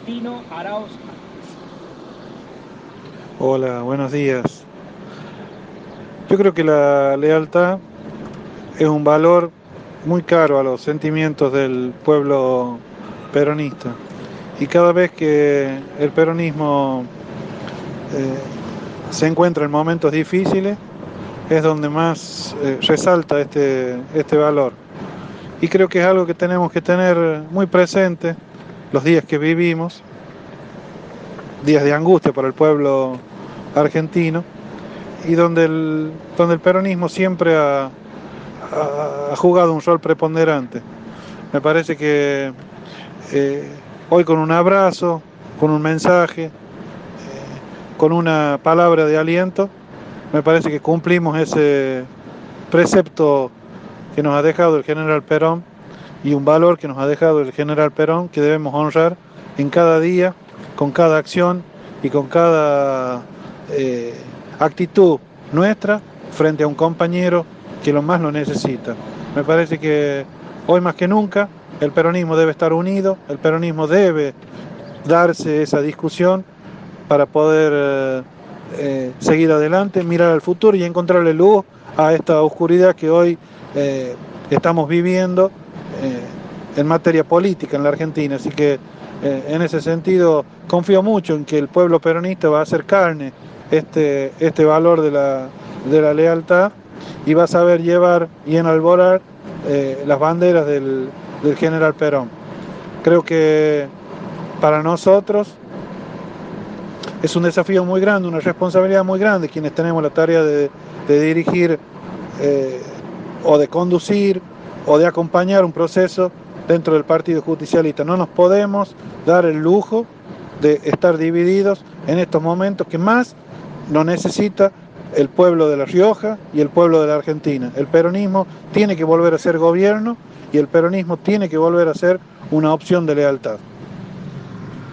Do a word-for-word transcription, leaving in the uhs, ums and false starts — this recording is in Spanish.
Tino Arauz. Hola, buenos días. Yo creo que la lealtad es un valor muy caro a los sentimientos del pueblo peronista. Y cada vez que el peronismo eh, se encuentra en momentos difíciles, es donde más eh, resalta este, este valor. Y creo que es algo que tenemos que tener muy presente los días que vivimos, días de angustia para el pueblo argentino, y donde el, donde el peronismo siempre ha, ha, ha jugado un rol preponderante. Me parece que eh, hoy con un abrazo, con un mensaje, eh, con una palabra de aliento, me parece que cumplimos ese precepto que nos ha dejado el general Perón y un valor que nos ha dejado el general Perón que debemos honrar en cada día, con cada acción y con cada eh, actitud nuestra frente a un compañero que lo más lo necesita. Me parece que hoy más que nunca el peronismo debe estar unido, el peronismo debe darse esa discusión para poder eh, eh, seguir adelante, mirar al futuro y encontrarle luz a esta oscuridad que hoy eh, estamos viviendo eh, en materia política en la Argentina. Así que eh, en ese sentido confío mucho en que el pueblo peronista va a hacer carne este, este valor de la, de la lealtad y va a saber llevar y enalborar eh, las banderas del, del general Perón. Creo que para nosotros es un desafío muy grande, una responsabilidad muy grande quienes tenemos la tarea de, de dirigir eh, o de conducir o de acompañar un proceso dentro del Partido Justicialista. No nos podemos dar el lujo de estar divididos en estos momentos que más lo necesita el pueblo de La Rioja y el pueblo de la Argentina. El peronismo tiene que volver a ser gobierno y el peronismo tiene que volver a ser una opción de lealtad.